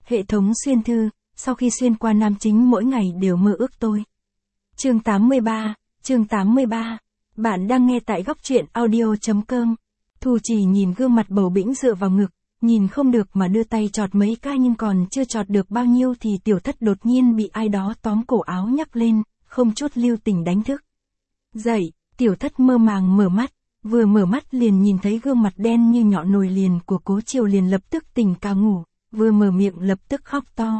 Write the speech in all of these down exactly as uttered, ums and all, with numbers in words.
Hệ thống xuyên thư, sau khi xuyên qua nam chính mỗi ngày đều mơ ước tôi. Chương tám mươi ba, chương tám mươi ba. Bạn đang nghe tại góc truyện audio chấm com. Thu Chỉ nhìn gương mặt bầu bĩnh dựa vào ngực, nhìn không được mà đưa tay chọt mấy cái nhưng còn chưa chọt được bao nhiêu thì Tiểu Thất đột nhiên bị ai đó tóm cổ áo nhắc lên, không chút lưu tình đánh thức. Dậy, Tiểu Thất mơ màng mở mắt, vừa mở mắt liền nhìn thấy gương mặt đen như nhọ nồi liền của Cố Chiều liền lập tức tỉnh cả ngủ, vừa mở miệng lập tức khóc to.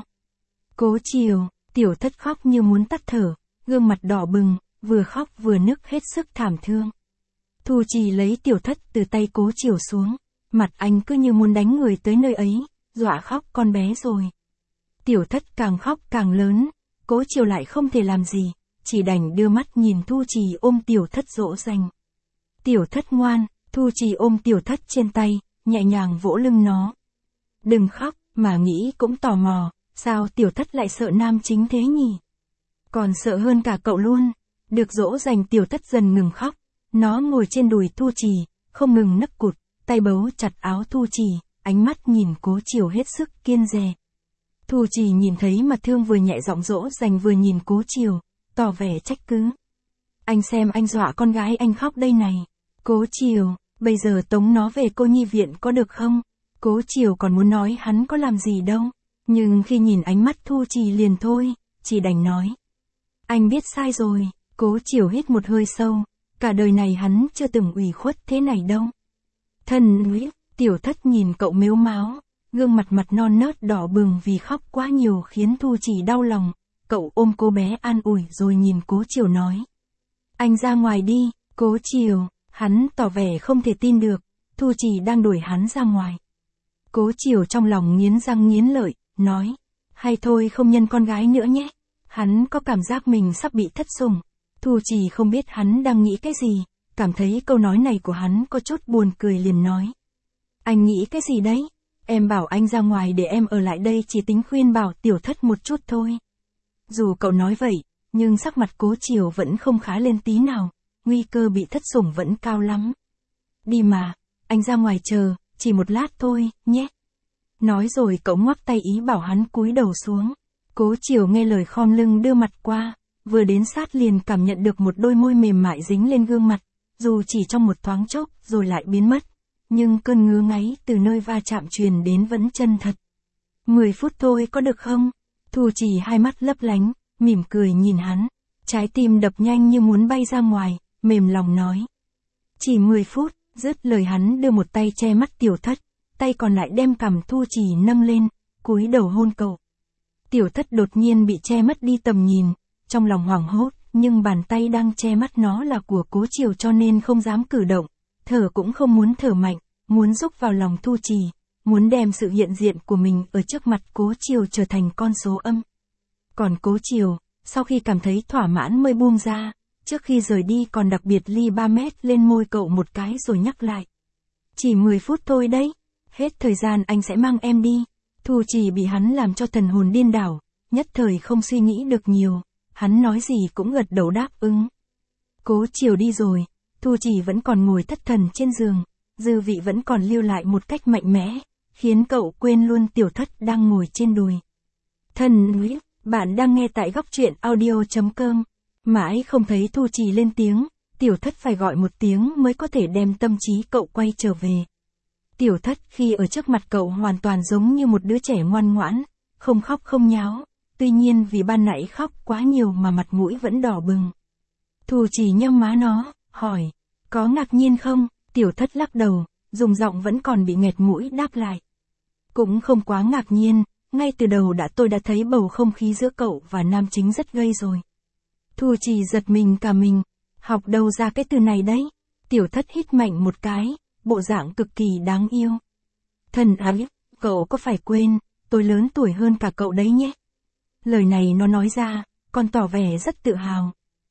Cố Chiều, Tiểu Thất khóc như muốn tắt thở, gương mặt đỏ bừng, vừa khóc vừa nức hết sức thảm thương. Thu Chỉ lấy Tiểu Thất từ tay Cố Chiều xuống, mặt anh cứ như muốn đánh người tới nơi ấy, dọa khóc con bé rồi. Tiểu Thất càng khóc càng lớn, Cố Chiều lại không thể làm gì, chỉ đành đưa mắt nhìn Thu Chỉ ôm Tiểu Thất dỗ dành. Tiểu Thất ngoan, Thu Chỉ ôm Tiểu Thất trên tay, nhẹ nhàng vỗ lưng nó. Đừng khóc, mà nghĩ cũng tò mò, sao Tiểu Thất lại sợ nam chính thế nhỉ? Còn sợ hơn cả cậu luôn. Được dỗ dành Tiểu Thất dần ngừng khóc, nó ngồi trên đùi Thu Chỉ, không ngừng nấc cụt, tay bấu chặt áo Thu Chỉ, ánh mắt nhìn Cố Chiều hết sức kiên dè. Thu Chỉ nhìn thấy mà thương vừa nhẹ giọng dỗ dành vừa nhìn Cố Chiều, tỏ vẻ trách cứ. Anh xem anh dọa con gái anh khóc đây này. Cố Chiều, bây giờ tống nó về cô nhi viện có được không? Cố Chiều còn muốn nói hắn có làm gì đâu, nhưng khi nhìn ánh mắt Thu Chỉ liền thôi, chỉ đành nói. Anh biết sai rồi. Cố Chiều hít một hơi sâu, cả đời này hắn chưa từng ủy khuất thế này đâu. Thân Nguyễn, Tiểu Thất nhìn cậu mếu máo, gương mặt mặt non nớt đỏ bừng vì khóc quá nhiều khiến Thu Chỉ đau lòng, cậu ôm cô bé an ủi rồi nhìn Cố Chiều nói. Anh ra ngoài đi, Cố Chiều, hắn tỏ vẻ không thể tin được, Thu Chỉ đang đuổi hắn ra ngoài. Cố Chiều trong lòng nghiến răng nghiến lợi, nói, hay thôi không nhân con gái nữa nhé, hắn có cảm giác mình sắp bị thất sủng. Thu Chỉ không biết hắn đang nghĩ cái gì, cảm thấy câu nói này của hắn có chút buồn cười liền nói. Anh nghĩ cái gì đấy? Em bảo anh ra ngoài để em ở lại đây chỉ tính khuyên bảo Tiểu Thất một chút thôi. Dù cậu nói vậy, nhưng sắc mặt Cố Chiều vẫn không khá lên tí nào, nguy cơ bị thất sủng vẫn cao lắm. Đi mà, anh ra ngoài chờ, chỉ một lát thôi, nhé. Nói rồi cậu ngoắc tay ý bảo hắn cúi đầu xuống. Cố Chiều nghe lời khom lưng đưa mặt qua. Vừa đến sát liền cảm nhận được một đôi môi mềm mại dính lên gương mặt, dù chỉ trong một thoáng chốc rồi lại biến mất, nhưng cơn ngứa ngáy từ nơi va chạm truyền đến vẫn chân thật. Mười phút thôi có được không? Thu Chỉ hai mắt lấp lánh, mỉm cười nhìn hắn, trái tim đập nhanh như muốn bay ra ngoài, mềm lòng nói. Chỉ mười phút, dứt lời hắn đưa một tay che mắt Tiểu Thất, tay còn lại đem cằm Thu Chỉ nâng lên, cúi đầu hôn cậu. Tiểu Thất đột nhiên bị che mất đi tầm nhìn. Trong lòng hoảng hốt, nhưng bàn tay đang che mắt nó là của Cố Chiều cho nên không dám cử động, thở cũng không muốn thở mạnh, muốn rúc vào lòng Thu Chỉ, muốn đem sự hiện diện của mình ở trước mặt Cố Chiều trở thành con số âm. Còn Cố Chiều, sau khi cảm thấy thỏa mãn mới buông ra, trước khi rời đi còn đặc biệt ly ba mét lên môi cậu một cái rồi nhắc lại. Chỉ mười phút thôi đấy, hết thời gian anh sẽ mang em đi. Thu Chỉ bị hắn làm cho thần hồn điên đảo, nhất thời không suy nghĩ được nhiều. Hắn nói gì cũng gật đầu đáp ứng. Cố Chiều đi rồi, Thu Chỉ vẫn còn ngồi thất thần trên giường, dư vị vẫn còn lưu lại một cách mạnh mẽ, khiến cậu quên luôn Tiểu Thất đang ngồi trên đùi. Thân Nguyễn, bạn đang nghe tại góc truyện audio chấm com. Mãi không thấy Thu Chỉ lên tiếng, Tiểu Thất phải gọi một tiếng mới có thể đem tâm trí cậu quay trở về. Tiểu Thất khi ở trước mặt cậu hoàn toàn giống như một đứa trẻ ngoan ngoãn, không khóc không nháo. Tuy nhiên vì ban nãy khóc quá nhiều mà mặt mũi vẫn đỏ bừng. Thu Chỉ nhâm má nó, hỏi, có ngạc nhiên không? Tiểu Thất lắc đầu, dùng giọng vẫn còn bị nghẹt mũi đáp lại. Cũng không quá ngạc nhiên, ngay từ đầu đã tôi đã thấy bầu không khí giữa cậu và nam chính rất gây rồi. Thu Chỉ giật mình cả mình, học đâu ra cái từ này đấy? Tiểu Thất hít mạnh một cái, bộ dạng cực kỳ đáng yêu. Thân ái, cậu có phải quên, tôi lớn tuổi hơn cả cậu đấy nhé. Lời này nó nói ra, còn tỏ vẻ rất tự hào.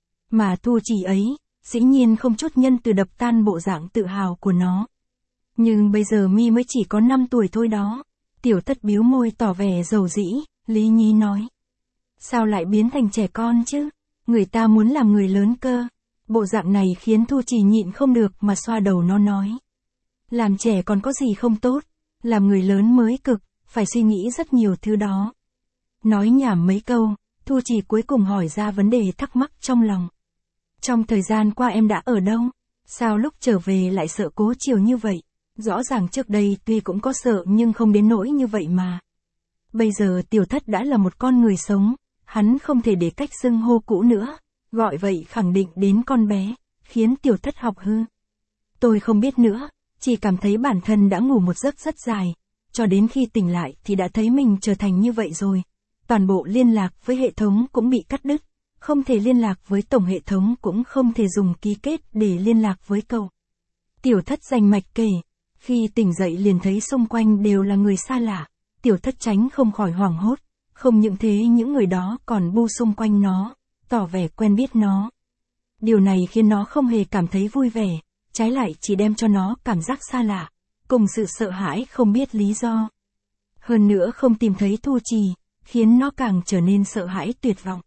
Mà Thu Chỉ ấy, dĩ nhiên không chút nhân từ đập tan bộ dạng tự hào của nó. Nhưng bây giờ mi mới chỉ có năm tuổi thôi đó. Tiểu Thất biếu môi tỏ vẻ dầu dĩ, lý nhí nói. Sao lại biến thành trẻ con chứ? Người ta muốn làm người lớn cơ. Bộ dạng này khiến Thu Chỉ nhịn không được mà xoa đầu nó nói. Làm trẻ còn có gì không tốt, làm người lớn mới cực, phải suy nghĩ rất nhiều thứ đó. Nói nhảm mấy câu, Thu Trì cuối cùng hỏi ra vấn đề thắc mắc trong lòng. Trong thời gian qua em đã ở đâu? Sao lúc trở về lại sợ Cố Chiều như vậy? Rõ ràng trước đây tuy cũng có sợ nhưng không đến nỗi như vậy mà. Bây giờ Tiểu Thất đã là một con người sống, hắn không thể để cách xưng hô cũ nữa, gọi vậy khẳng định đến con bé, khiến Tiểu Thất học hư. Tôi không biết nữa, chỉ cảm thấy bản thân đã ngủ một giấc rất dài, cho đến khi tỉnh lại thì đã thấy mình trở thành như vậy rồi. Toàn bộ liên lạc với hệ thống cũng bị cắt đứt, không thể liên lạc với tổng hệ thống cũng không thể dùng ký kết để liên lạc với cậu. Tiểu Thất rành mạch kể, khi tỉnh dậy liền thấy xung quanh đều là người xa lạ, Tiểu Thất tránh không khỏi hoảng hốt, không những thế những người đó còn bu xung quanh nó, tỏ vẻ quen biết nó. Điều này khiến nó không hề cảm thấy vui vẻ, trái lại chỉ đem cho nó cảm giác xa lạ, cùng sự sợ hãi không biết lý do. Hơn nữa không tìm thấy Thu Trì, khiến nó càng trở nên sợ hãi tuyệt vọng.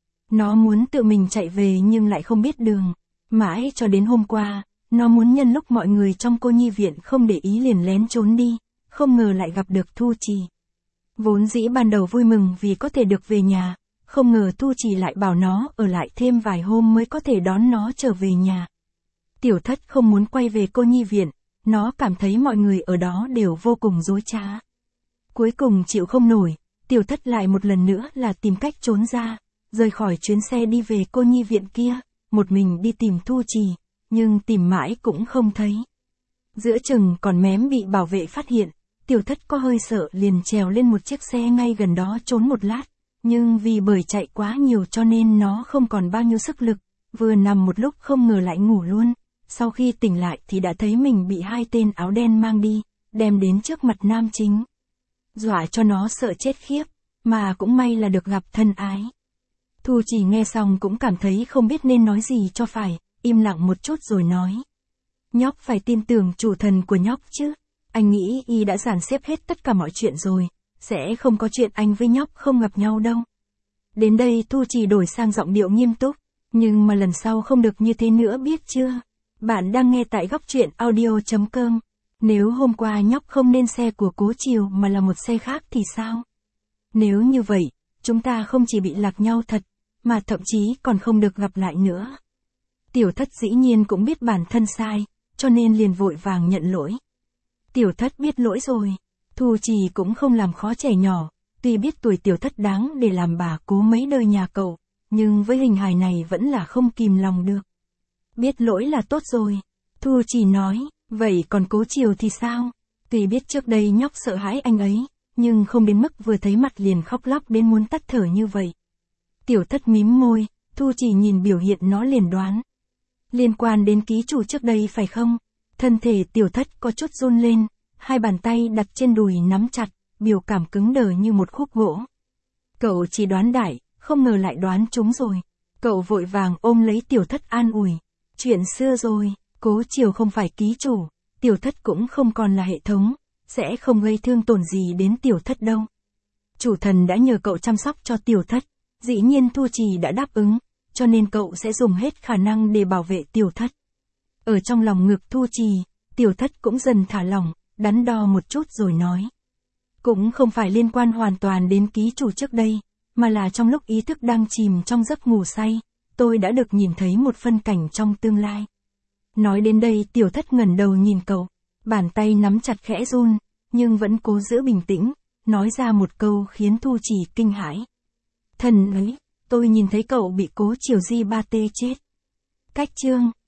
Nó muốn tự mình chạy về nhưng lại không biết đường. Mãi cho đến hôm qua, nó muốn nhân lúc mọi người trong cô nhi viện không để ý liền lén trốn đi, không ngờ lại gặp được Thu Trì. Vốn dĩ ban đầu vui mừng vì có thể được về nhà, không ngờ Thu Trì lại bảo nó ở lại thêm vài hôm mới có thể đón nó trở về nhà. Tiểu Thất không muốn quay về cô nhi viện, nó cảm thấy mọi người ở đó đều vô cùng dối trá. Cuối cùng chịu không nổi, Tiểu Thất lại một lần nữa là tìm cách trốn ra, rời khỏi chuyến xe đi về cô nhi viện kia, một mình đi tìm Thu Trì, nhưng tìm mãi cũng không thấy. Giữa chừng còn mém bị bảo vệ phát hiện, Tiểu Thất có hơi sợ liền trèo lên một chiếc xe ngay gần đó trốn một lát, nhưng vì bởi chạy quá nhiều cho nên nó không còn bao nhiêu sức lực, vừa nằm một lúc không ngờ lại ngủ luôn. Sau khi tỉnh lại thì đã thấy mình bị hai tên áo đen mang đi, đem đến trước mặt nam chính. Dọa cho nó sợ chết khiếp, mà cũng may là được gặp thân ái. Thu Trì nghe xong cũng cảm thấy không biết nên nói gì cho phải, im lặng một chút rồi nói. Nhóc phải tin tưởng chủ thần của nhóc chứ, anh nghĩ y đã dàn xếp hết tất cả mọi chuyện rồi, sẽ không có chuyện anh với nhóc không gặp nhau đâu. Đến đây Thu Trì đổi sang giọng điệu nghiêm túc, nhưng mà lần sau không được như thế nữa biết chưa? Bạn đang nghe tại góc truyện audio chấm com. Nếu hôm qua nhóc không lên xe của Cố Chiều mà là một xe khác thì sao? Nếu như vậy, chúng ta không chỉ bị lạc nhau thật, mà thậm chí còn không được gặp lại nữa. Tiểu Thất dĩ nhiên cũng biết bản thân sai, cho nên liền vội vàng nhận lỗi. Tiểu Thất biết lỗi rồi. Thu Trì cũng không làm khó trẻ nhỏ, tuy biết tuổi Tiểu Thất đáng để làm bà cố mấy đời nhà cậu, nhưng với hình hài này vẫn là không kìm lòng được. Biết lỗi là tốt rồi. Thu Trì nói, vậy còn Cố Chiều thì sao? Tuy biết trước đây nhóc sợ hãi anh ấy, nhưng không đến mức vừa thấy mặt liền khóc lóc đến muốn tắt thở như vậy. Tiểu Thất mím môi, Thu Trì nhìn biểu hiện nó liền đoán. Liên quan đến ký chủ trước đây phải không? Thân thể Tiểu Thất có chút run lên, hai bàn tay đặt trên đùi nắm chặt, biểu cảm cứng đờ như một khúc gỗ. Cậu chỉ đoán đại, không ngờ lại đoán trúng rồi. Cậu vội vàng ôm lấy Tiểu Thất an ủi. Chuyện xưa rồi, Cố Chiều không phải ký chủ, Tiểu Thất cũng không còn là hệ thống, sẽ không gây thương tổn gì đến Tiểu Thất đâu. Chủ thần đã nhờ cậu chăm sóc cho Tiểu Thất, dĩ nhiên Thu Trì đã đáp ứng, cho nên cậu sẽ dùng hết khả năng để bảo vệ Tiểu Thất. Ở trong lòng ngực Thu Trì, Tiểu Thất cũng dần thả lỏng, đắn đo một chút rồi nói. Cũng không phải liên quan hoàn toàn đến ký chủ trước đây, mà là trong lúc ý thức đang chìm trong giấc ngủ say, tôi đã được nhìn thấy một phân cảnh trong tương lai. Nói đến đây Tiểu Thất ngẩng đầu nhìn cậu, bàn tay nắm chặt khẽ run, nhưng vẫn cố giữ bình tĩnh, nói ra một câu khiến Thu Trì kinh hãi. Thần ấy, tôi nhìn thấy cậu bị Cố Chiều Di ba tê chết. Cách chương